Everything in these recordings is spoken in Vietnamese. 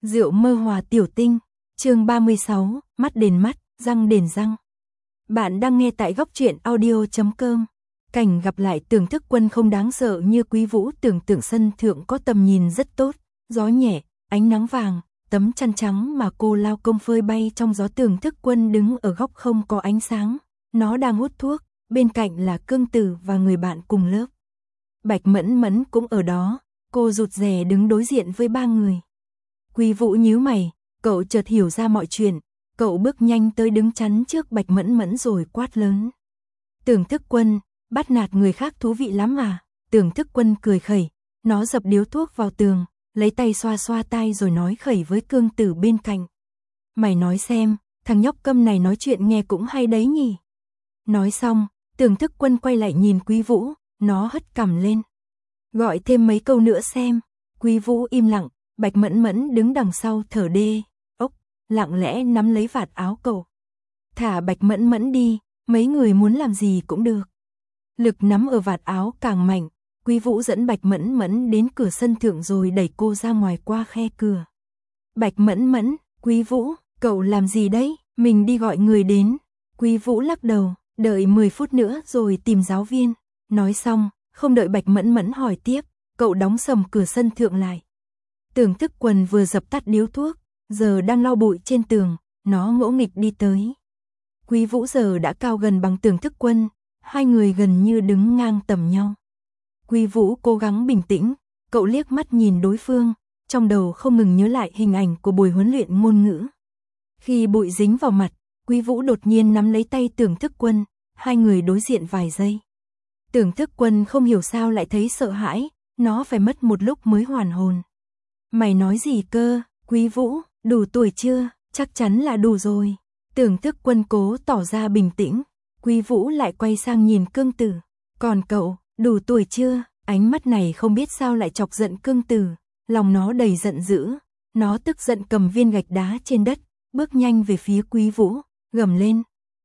Rượu mơ hòa tiểu tinh, chương 36, mắt đền mắt, răng đền răng. Bạn đang nghe tại góc truyện audio.com. Cảnh gặp lại Tưởng Thức Quân không đáng sợ như Quý Vũ tưởng tượng. Sân thượng có tầm nhìn rất tốt, gió nhẹ, ánh nắng vàng, tấm chăn trắng mà cô lao công phơi bay trong gió. Tưởng Thức Quân đứng ở góc không có ánh sáng, nó đang hút thuốc, bên cạnh là Cương Tử và người bạn cùng lớp. Bạch Mẫn Mẫn cũng ở đó, cô rụt rè đứng đối diện với ba người. Quý Vũ nhíu mày, cậu chợt hiểu ra mọi chuyện, cậu bước nhanh tới đứng chắn trước Bạch Mẫn Mẫn rồi quát lớn. Tưởng Thức Quân, bắt nạt người khác thú vị lắm à? Tưởng Thức Quân cười khẩy, nó dập điếu thuốc vào tường, lấy tay xoa xoa tai rồi nói khẩy với Cương Tử bên cạnh. Mày nói xem, thằng nhóc câm này nói chuyện nghe cũng hay đấy nhỉ? Nói xong, Tưởng Thức Quân quay lại nhìn Quý Vũ, nó hất cằm lên. Gọi thêm mấy câu nữa xem. Quý Vũ im lặng, Bạch Mẫn Mẫn đứng đằng sau thở đê, ốc, lặng lẽ nắm lấy vạt áo cậu. Thả Bạch Mẫn Mẫn đi, mấy người muốn làm gì cũng được. Lực nắm ở vạt áo càng mạnh, Quý Vũ dẫn Bạch Mẫn Mẫn đến cửa sân thượng rồi đẩy cô ra ngoài qua khe cửa. Bạch Mẫn Mẫn, Quý Vũ, cậu làm gì đấy? Mình đi gọi người đến. Quý Vũ lắc đầu, đợi 10 phút nữa rồi tìm giáo viên. Nói xong, không đợi Bạch Mẫn Mẫn hỏi tiếp, cậu đóng sầm cửa sân thượng lại. Tưởng Thức Quân vừa dập tắt điếu thuốc, giờ đang lau bụi trên tường, nó ngỗ nghịch đi tới. Quý Vũ giờ đã cao gần bằng Tưởng Thức Quân, hai người gần như đứng ngang tầm nhau. Quý Vũ cố gắng bình tĩnh, cậu liếc mắt nhìn đối phương, trong đầu không ngừng nhớ lại hình ảnh của buổi huấn luyện ngôn ngữ. Khi bụi dính vào mặt, Quý Vũ đột nhiên nắm lấy tay Tưởng Thức Quân, hai người đối diện vài giây. Tưởng Thức Quân không hiểu sao lại thấy sợ hãi, nó phải mất một lúc mới hoàn hồn. Mày nói gì cơ? Quý Vũ, đủ tuổi chưa? Chắc chắn là đủ rồi. Tưởng Thức Quân cố tỏ ra bình tĩnh, Quý Vũ lại quay sang nhìn Cương Tử. Còn cậu, đủ tuổi chưa? Ánh mắt này không biết sao lại chọc giận Cương Tử, lòng nó đầy giận dữ. Nó tức giận cầm viên gạch đá trên đất, bước nhanh về phía Quý Vũ, gầm lên.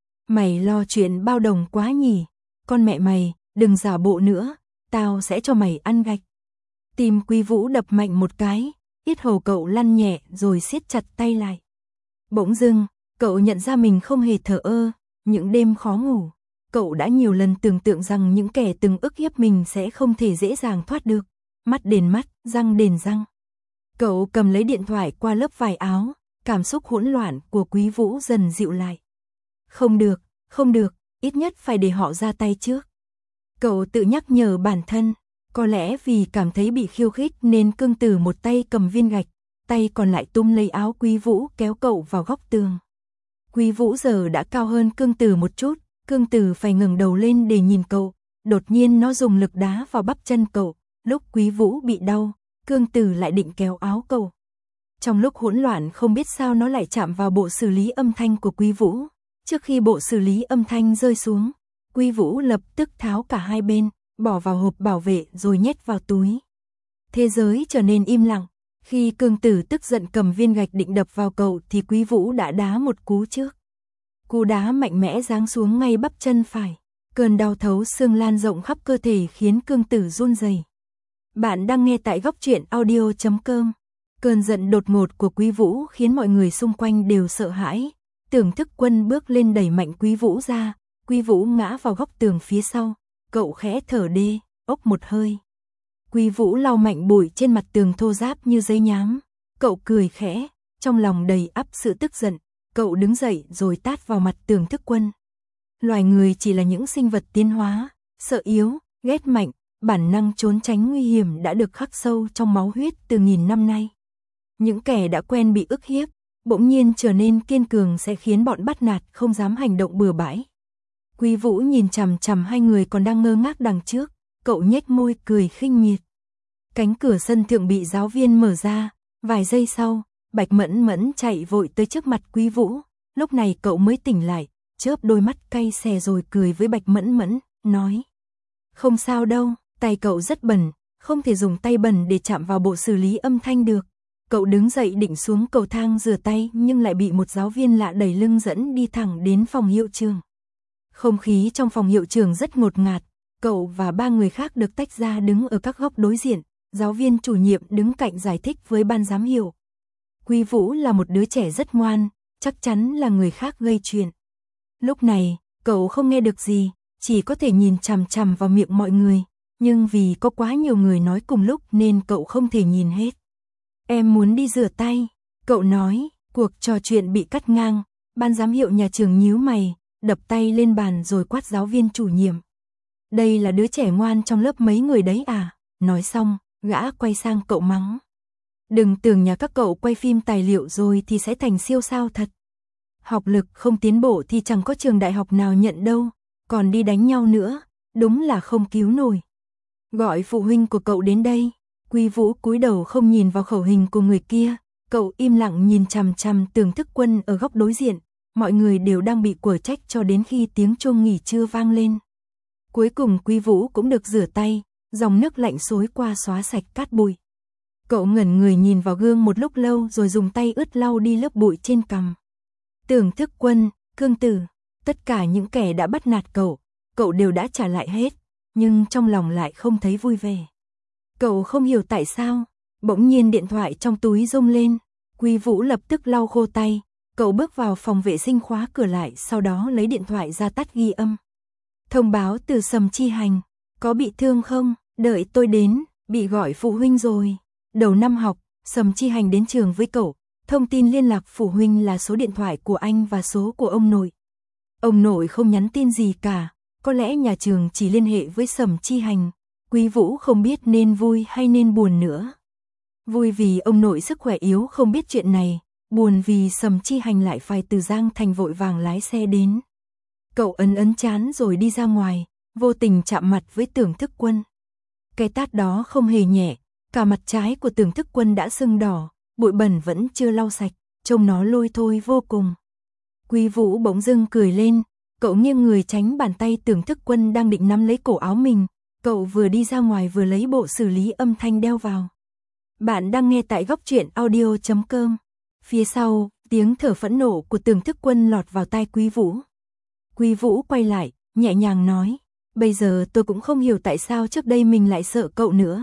Mày lo chuyện bao đồng quá nhỉ? Con mẹ mày, đừng giả bộ nữa, tao sẽ cho mày ăn gạch. Tim Quý Vũ đập mạnh một cái, yết hầu cậu lăn nhẹ rồi siết chặt tay lại. Bỗng dưng, cậu nhận ra mình không hề thờ ơ, những đêm khó ngủ, cậu đã nhiều lần tưởng tượng rằng những kẻ từng ức hiếp mình sẽ không thể dễ dàng thoát được. Mắt đền mắt, răng đền răng. Cậu cầm lấy điện thoại qua lớp vải áo, cảm xúc hỗn loạn của Quý Vũ dần dịu lại. Không được, ít nhất phải để họ ra tay trước. Cậu tự nhắc nhở bản thân, có lẽ vì cảm thấy bị khiêu khích nên Cương Tử một tay cầm viên gạch, tay còn lại túm lấy áo Quý Vũ kéo cậu vào góc tường. Quý Vũ giờ đã cao hơn Cương Tử một chút, Cương Tử phải ngẩng đầu lên để nhìn cậu, đột nhiên nó dùng lực đá vào bắp chân cậu, lúc Quý Vũ bị đau, Cương Tử lại định kéo áo cậu. Trong lúc hỗn loạn không biết sao nó lại chạm vào bộ xử lý âm thanh của Quý Vũ, trước khi bộ xử lý âm thanh rơi xuống, Quý Vũ lập tức tháo cả hai bên, bỏ vào hộp bảo vệ rồi nhét vào túi. Thế giới trở nên im lặng, khi Cương Tử tức giận cầm viên gạch định đập vào cậu thì Quý Vũ đã đá một cú trước. Cú đá mạnh mẽ giáng xuống ngay bắp chân phải, cơn đau thấu xương lan rộng khắp cơ thể khiến Cương Tử run rẩy. Bạn đang nghe tại góc truyện audio.com. Cơn giận đột ngột của Quý Vũ khiến mọi người xung quanh đều sợ hãi. Tưởng Thức Quân bước lên đẩy mạnh Quý Vũ ra, Quý Vũ ngã vào góc tường phía sau, cậu khẽ thở đê, ốc một hơi. Quý Vũ lau mạnh bụi trên mặt tường thô ráp như giấy nhám, cậu cười khẽ, trong lòng đầy ắp sự tức giận, cậu đứng dậy rồi tát vào mặt Tưởng Thức Quân. Loài người chỉ là những sinh vật tiến hóa, sợ yếu, ghét mạnh, bản năng trốn tránh nguy hiểm đã được khắc sâu trong máu huyết từ nghìn năm nay. Những kẻ đã quen bị ức hiếp, bỗng nhiên trở nên kiên cường sẽ khiến bọn bắt nạt không dám hành động bừa bãi. Quý Vũ nhìn chằm chằm hai người còn đang ngơ ngác đằng trước, cậu nhếch môi cười khinh miệt. Cánh cửa sân thượng bị giáo viên mở ra, vài giây sau, Bạch Mẫn Mẫn chạy vội tới trước mặt Quý Vũ, lúc này cậu mới tỉnh lại, chớp đôi mắt cay xè rồi cười với Bạch Mẫn Mẫn, nói. Không sao đâu, tay cậu rất bẩn, không thể dùng tay bẩn để chạm vào bộ xử lý âm thanh được. Cậu đứng dậy định xuống cầu thang rửa tay nhưng lại bị một giáo viên lạ đẩy lưng dẫn đi thẳng đến phòng hiệu trưởng. Không khí trong phòng hiệu trưởng rất ngột ngạt, cậu và ba người khác được tách ra đứng ở các góc đối diện, giáo viên chủ nhiệm đứng cạnh giải thích với ban giám hiệu. Quý Vũ là một đứa trẻ rất ngoan, chắc chắn là người khác gây chuyện. Lúc này, cậu không nghe được gì, chỉ có thể nhìn chằm chằm vào miệng mọi người, nhưng vì có quá nhiều người nói cùng lúc nên cậu không thể nhìn hết. Em muốn đi rửa tay, cậu nói, cuộc trò chuyện bị cắt ngang, ban giám hiệu nhà trường nhíu mày, đập tay lên bàn rồi quát giáo viên chủ nhiệm. Đây là đứa trẻ ngoan trong lớp mấy người đấy à? Nói xong, gã quay sang cậu mắng. Đừng tưởng nhà các cậu quay phim tài liệu rồi thì sẽ thành siêu sao thật. Học lực không tiến bộ thì chẳng có trường đại học nào nhận đâu, còn đi đánh nhau nữa, đúng là không cứu nổi. Gọi phụ huynh của cậu đến đây. Quý Vũ cúi đầu không nhìn vào khẩu hình của người kia, cậu im lặng nhìn chằm chằm Tưởng Thức Quân ở góc đối diện, mọi người đều đang bị quở trách cho đến khi tiếng chuông nghỉ trưa vang lên. Cuối cùng Quý Vũ cũng được rửa tay, dòng nước lạnh xối qua xóa sạch cát bụi. Cậu ngẩn người nhìn vào gương một lúc lâu rồi dùng tay ướt lau đi lớp bụi trên cằm. Tưởng Thức Quân, Cương Tử, tất cả những kẻ đã bắt nạt cậu đều đã trả lại hết, nhưng trong lòng lại không thấy vui vẻ. Cậu không hiểu tại sao, bỗng nhiên điện thoại trong túi rung lên, Quý Vũ lập tức lau khô tay, cậu bước vào phòng vệ sinh khóa cửa lại, sau đó lấy điện thoại ra tắt ghi âm. Thông báo từ Sầm Chi Hành, có bị thương không? Đợi tôi đến, bị gọi phụ huynh rồi. Đầu năm học, Sầm Chi Hành đến trường với cậu, thông tin liên lạc phụ huynh là số điện thoại của anh và số của ông nội. Ông nội không nhắn tin gì cả, có lẽ nhà trường chỉ liên hệ với Sầm Chi Hành. Quý Vũ không biết nên vui hay nên buồn nữa. Vui vì ông nội sức khỏe yếu không biết chuyện này, buồn vì Sầm Chi Hành lại phải từ Giang Thành vội vàng lái xe đến. Cậu ấn chán rồi đi ra ngoài, vô tình chạm mặt với Tưởng Thức Quân. Cái tát đó không hề nhẹ, cả mặt trái của Tưởng Thức Quân đã sưng đỏ, bụi bẩn vẫn chưa lau sạch, trông nó lôi thôi vô cùng. Quý Vũ bỗng dưng cười lên, cậu nghiêng người tránh bàn tay Tưởng Thức Quân đang định nắm lấy cổ áo mình. Cậu vừa đi ra ngoài vừa lấy bộ xử lý âm thanh đeo vào. Bạn đang nghe tại góc truyện audio.com. Phía sau, tiếng thở phẫn nộ của Tưởng Thức Quân lọt vào tai Quý Vũ. Quý Vũ quay lại, nhẹ nhàng nói, bây giờ tôi cũng không hiểu tại sao trước đây mình lại sợ cậu nữa.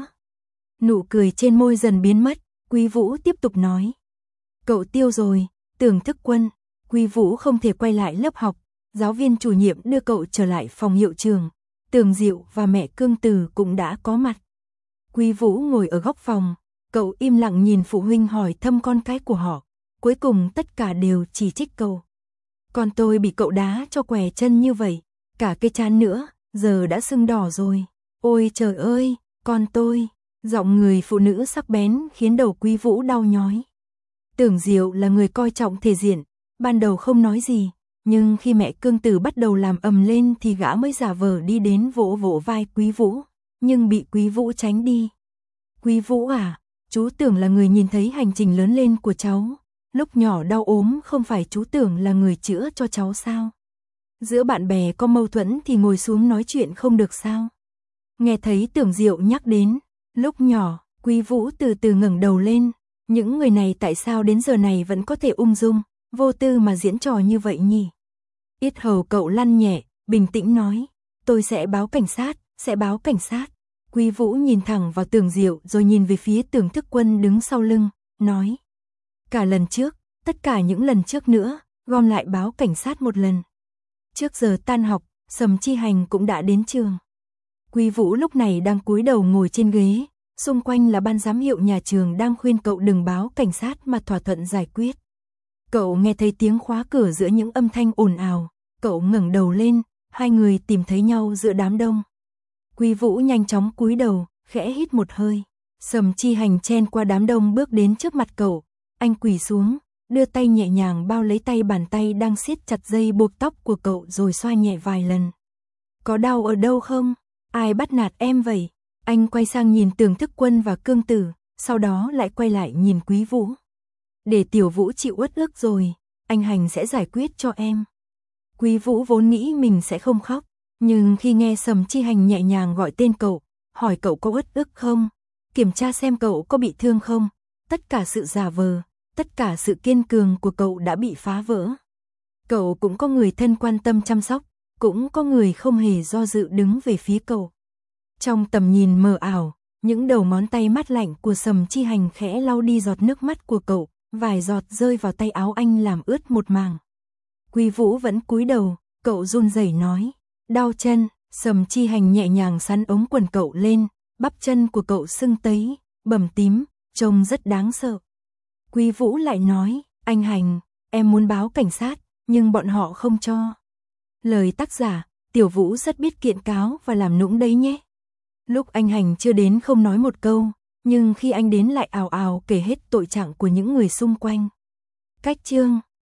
Nụ cười trên môi dần biến mất, Quý Vũ tiếp tục nói. Cậu tiêu rồi, Tưởng Thức Quân. Quý Vũ không thể quay lại lớp học, giáo viên chủ nhiệm đưa cậu trở lại phòng hiệu trưởng. Tường Diệu và mẹ Cương Tử cũng đã có mặt. Quý Vũ ngồi ở góc phòng, cậu im lặng nhìn phụ huynh hỏi thăm con cái của họ. Cuối cùng tất cả đều chỉ trích cậu. Con tôi bị cậu đá cho què chân như vậy, cả cái trán nữa, giờ đã sưng đỏ rồi. Ôi trời ơi, con tôi. Giọng người phụ nữ sắc bén khiến đầu Quý Vũ đau nhói. Tưởng Diệu là người coi trọng thể diện, ban đầu không nói gì. Nhưng khi mẹ Cương Tử bắt đầu làm ầm lên thì gã mới giả vờ đi đến vỗ vỗ vai Quý Vũ, nhưng bị Quý Vũ tránh đi. Quý Vũ à, chú Tưởng là người nhìn thấy hành trình lớn lên của cháu. Lúc nhỏ đau ốm không phải chú Tưởng là người chữa cho cháu sao? Giữa bạn bè có mâu thuẫn thì ngồi xuống nói chuyện không được sao? Nghe thấy Tưởng Diệu nhắc đến, lúc nhỏ, Quý Vũ từ từ ngẩng đầu lên. Những người này tại sao đến giờ này vẫn có thể ung dung, vô tư mà diễn trò như vậy nhỉ? Yết hầu cậu lăn nhẹ, bình tĩnh nói, tôi sẽ báo cảnh sát, sẽ báo cảnh sát. Quý Vũ nhìn thẳng vào Tưởng Diệu rồi nhìn về phía Tưởng Thức Quân đứng sau lưng, nói. Cả lần trước, tất cả những lần trước nữa, gom lại báo cảnh sát một lần. Trước giờ tan học, Sầm Chi Hành cũng đã đến trường. Quý Vũ lúc này đang cúi đầu ngồi trên ghế, xung quanh là ban giám hiệu nhà trường đang khuyên cậu đừng báo cảnh sát mà thỏa thuận giải quyết. Cậu nghe thấy tiếng khóa cửa giữa những âm thanh ồn ào, cậu ngẩng đầu lên, hai người tìm thấy nhau giữa đám đông. Quý Vũ nhanh chóng cúi đầu, khẽ hít một hơi. Sầm Chi Hành chen qua đám đông bước đến trước mặt cậu, anh quỳ xuống, đưa tay nhẹ nhàng bao lấy bàn tay đang siết chặt dây buộc tóc của cậu rồi xoa nhẹ vài lần. Có đau ở đâu không? Ai bắt nạt em vậy? Anh quay sang nhìn Tưởng Thức Quân và Cương Tử, sau đó lại quay lại nhìn Quý Vũ. Để Tiểu Vũ chịu uất ức rồi, anh Hành sẽ giải quyết cho em. Quý Vũ vốn nghĩ mình sẽ không khóc, nhưng khi nghe Sầm Chi Hành nhẹ nhàng gọi tên cậu, hỏi cậu có uất ức không, kiểm tra xem cậu có bị thương không, tất cả sự giả vờ, tất cả sự kiên cường của cậu đã bị phá vỡ. Cậu cũng có người thân quan tâm chăm sóc, cũng có người không hề do dự đứng về phía cậu. Trong tầm nhìn mờ ảo, những đầu ngón tay mát lạnh của Sầm Chi Hành khẽ lau đi giọt nước mắt của cậu, vài giọt rơi vào tay áo anh làm ướt một mảng. Quý Vũ vẫn cúi đầu, cậu run rẩy nói, đau chân. Sầm Chi Hành nhẹ nhàng sắn ống quần cậu lên, bắp chân của cậu sưng tấy, bầm tím, trông rất đáng sợ. Quý Vũ lại nói, anh Hành, em muốn báo cảnh sát, nhưng bọn họ không cho. Lời tác giả, Tiểu Vũ rất biết kiện cáo và làm nũng đấy nhé. Lúc anh Hành chưa đến không nói một câu, nhưng khi anh đến lại ào ào kể hết tội trạng của những người xung quanh. Cách chương